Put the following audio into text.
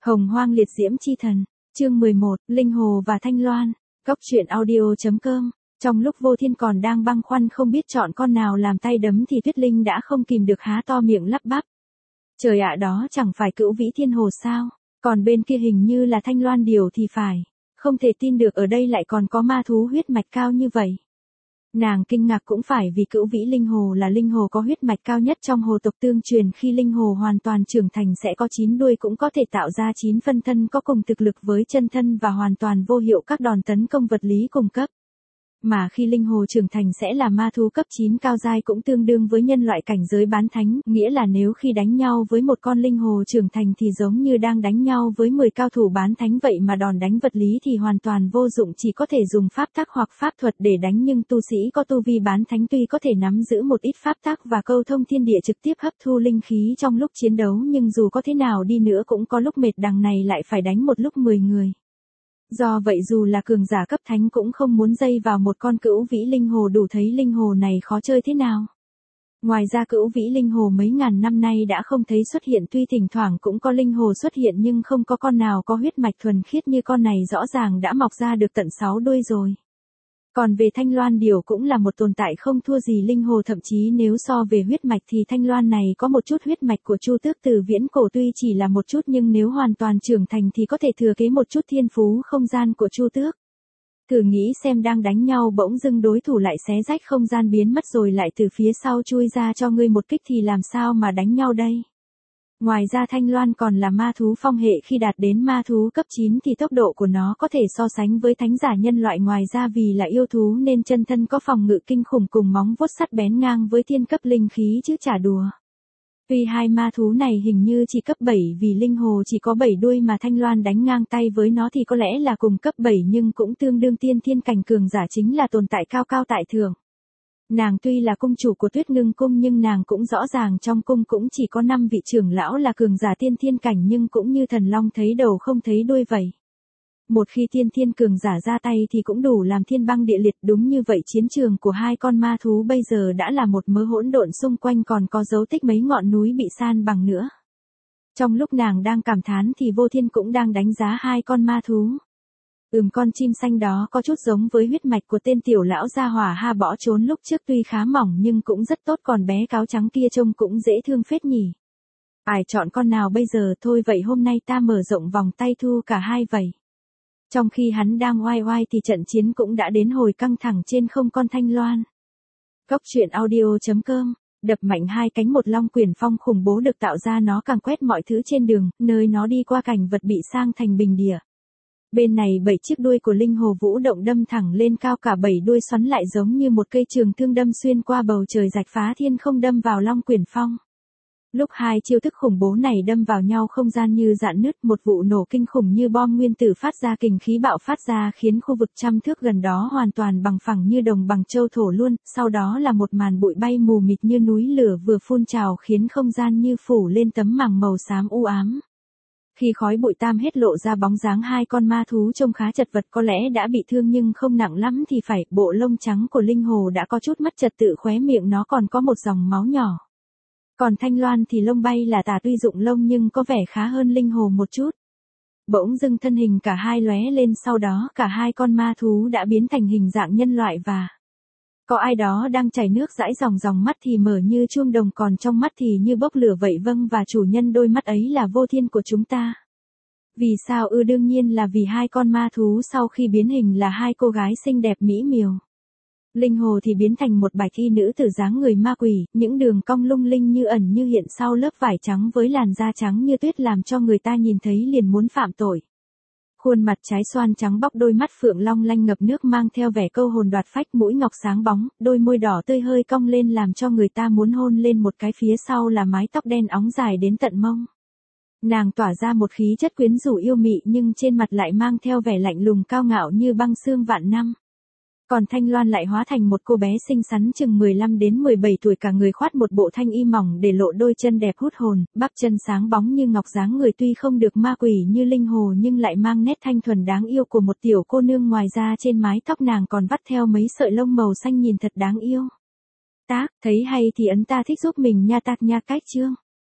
Hồng Hoang liệt diễm chi thần, chương 11, Linh Hồ và Thanh Loan, Cốc truyện audio.com. Trong lúc Vô Thiên còn đang băn khoăn không biết chọn con nào làm tay đấm thì Tuyết Linh đã không kìm được há to miệng lắp bắp. Trời ạ, đó chẳng phải Cửu Vĩ Thiên Hồ sao, còn bên kia hình như là Thanh Loan Điểu thì phải, không thể tin được ở đây lại còn có ma thú huyết mạch cao như vậy. Nàng kinh ngạc cũng phải vì Cửu Vĩ Linh Hồ là linh hồ có huyết mạch cao nhất trong hồ tộc tương truyền, khi linh hồ hoàn toàn trưởng thành sẽ có 9 đuôi, cũng có thể tạo ra 9 phân thân có cùng thực lực với chân thân và hoàn toàn vô hiệu các đòn tấn công vật lý cùng cấp. Mà khi linh hồ trưởng thành sẽ là ma thú cấp 9 cao giai, cũng tương đương với nhân loại cảnh giới bán thánh, nghĩa là nếu khi đánh nhau với một con linh hồ trưởng thành thì giống như đang đánh nhau với 10 cao thủ bán thánh vậy, mà đòn đánh vật lý thì hoàn toàn vô dụng, chỉ có thể dùng pháp tắc hoặc pháp thuật để đánh. Nhưng tu sĩ có tu vi bán thánh tuy có thể nắm giữ một ít pháp tắc và câu thông thiên địa trực tiếp hấp thu linh khí trong lúc chiến đấu, nhưng dù có thế nào đi nữa cũng có lúc mệt, đằng này lại phải đánh một lúc 10 người. Do vậy dù là cường giả cấp thánh cũng không muốn dây vào một con Cửu Vĩ Linh Hồ, đủ thấy linh hồ này khó chơi thế nào. Ngoài ra Cửu Vĩ Linh Hồ mấy ngàn năm nay đã không thấy xuất hiện, tuy thỉnh thoảng cũng có linh hồ xuất hiện nhưng không có con nào có huyết mạch thuần khiết như con này, rõ ràng đã mọc ra được tận 6 đuôi rồi. Còn về Thanh Loan Điểu cũng là một tồn tại không thua gì linh hồ, thậm chí nếu so về huyết mạch thì Thanh Loan này có một chút huyết mạch của Chu Tước từ viễn cổ, tuy chỉ là một chút nhưng nếu hoàn toàn trưởng thành thì có thể thừa kế một chút thiên phú không gian của Chu Tước. Thử nghĩ xem, đang đánh nhau bỗng dưng đối thủ lại xé rách không gian biến mất rồi lại từ phía sau chui ra cho ngươi một kích thì làm sao mà đánh nhau đây. Ngoài ra Thanh Loan còn là ma thú phong hệ, khi đạt đến ma thú cấp 9 thì tốc độ của nó có thể so sánh với thánh giả nhân loại, ngoài ra vì là yêu thú nên chân thân có phòng ngự kinh khủng cùng móng vuốt sắt bén ngang với thiên cấp linh khí chứ chả đùa. Tuy hai ma thú này hình như chỉ cấp 7 vì linh hồ chỉ có 7 đuôi mà Thanh Loan đánh ngang tay với nó thì có lẽ là cùng cấp 7 nhưng cũng tương đương tiên thiên cảnh cường giả, chính là tồn tại cao cao tại thượng. Nàng tuy là cung chủ của Tuyết Ngưng cung nhưng nàng cũng rõ ràng trong cung cũng chỉ có 5 vị trưởng lão là cường giả tiên thiên cảnh, nhưng cũng như thần long thấy đầu không thấy đuôi vậy. Một khi tiên thiên cường giả ra tay thì cũng đủ làm thiên băng địa liệt. Đúng như vậy, chiến trường của hai con ma thú bây giờ đã là một mớ hỗn độn, xung quanh còn có dấu tích mấy ngọn núi bị san bằng nữa. Trong lúc nàng đang cảm thán thì Vô Thiên cũng đang đánh giá hai con ma thú. Con chim xanh đó có chút giống với huyết mạch của tên tiểu lão gia hỏa ha bỏ trốn lúc trước, tuy khá mỏng nhưng cũng rất tốt, còn bé cáo trắng kia trông cũng dễ thương phết nhỉ. Ai chọn con nào bây giờ? Thôi vậy hôm nay ta mở rộng vòng tay thu cả hai vậy. Trong khi hắn đang oai oai thì trận chiến cũng đã đến hồi căng thẳng trên không. Con Thanh Loan. Cốc truyện audio.com. Đập mạnh hai cánh, một long quyển phong khủng bố được tạo ra, nó càng quét mọi thứ trên đường, nơi nó đi qua cảnh vật bị sang thành bình địa. Bên này 7 chiếc đuôi của linh hồ vũ động đâm thẳng lên cao, cả 7 đuôi xoắn lại giống như một cây trường thương đâm xuyên qua bầu trời, rạch phá thiên không đâm vào long quyển phong. Lúc hai chiêu thức khủng bố này đâm vào nhau, không gian như rạn nứt, một vụ nổ kinh khủng như bom nguyên tử phát ra, kình khí bạo phát ra khiến khu vực trăm thước gần đó hoàn toàn bằng phẳng như đồng bằng châu thổ luôn, sau đó là một màn bụi bay mù mịt như núi lửa vừa phun trào, khiến không gian như phủ lên tấm màng màu xám u ám. Khi khói bụi tan hết lộ ra bóng dáng hai con ma thú trông khá chật vật, có lẽ đã bị thương nhưng không nặng lắm thì phải. Bộ lông trắng của linh hồ đã có chút mất trật tự, khóe miệng nó còn có một dòng máu nhỏ. Còn Thanh Loan thì lông bay là tả, tuy dụng lông nhưng có vẻ khá hơn linh hồ một chút. Bỗng dưng thân hình cả hai lóe lên, sau đó cả hai con ma thú đã biến thành hình dạng nhân loại và có ai đó đang chảy nước dãi ròng ròng, mắt thì mở như chuông đồng, còn trong mắt thì như bốc lửa vậy. Vâng, và chủ nhân đôi mắt ấy là Vô Thiên của chúng ta. Vì sao? Đương nhiên là vì hai con ma thú sau khi biến hình là hai cô gái xinh đẹp mỹ miều. Linh hồ thì biến thành một bạch y nữ tử dáng người ma quỷ, những đường cong lung linh như ẩn như hiện sau lớp vải trắng với làn da trắng như tuyết làm cho người ta nhìn thấy liền muốn phạm tội. Khuôn mặt trái xoan trắng bóc, đôi mắt phượng long lanh ngập nước mang theo vẻ câu hồn đoạt phách, mũi ngọc sáng bóng, đôi môi đỏ tươi hơi cong lên làm cho người ta muốn hôn lên một cái, phía sau là mái tóc đen óng dài đến tận mông. Nàng tỏa ra một khí chất quyến rũ yêu mị nhưng trên mặt lại mang theo vẻ lạnh lùng cao ngạo như băng xương vạn năm. Còn Thanh Loan lại hóa thành một cô bé xinh xắn chừng 15 đến 17 tuổi, cả người khoác một bộ thanh y mỏng để lộ đôi chân đẹp hút hồn, bắp chân sáng bóng như ngọc, dáng người tuy không được ma quỷ như linh hồ nhưng lại mang nét thanh thuần đáng yêu của một tiểu cô nương, ngoài ra trên mái tóc nàng còn vắt theo mấy sợi lông màu xanh nhìn thật đáng yêu. Tác, thấy hay thì ấn ta thích giúp mình nha, tác nha cách chương.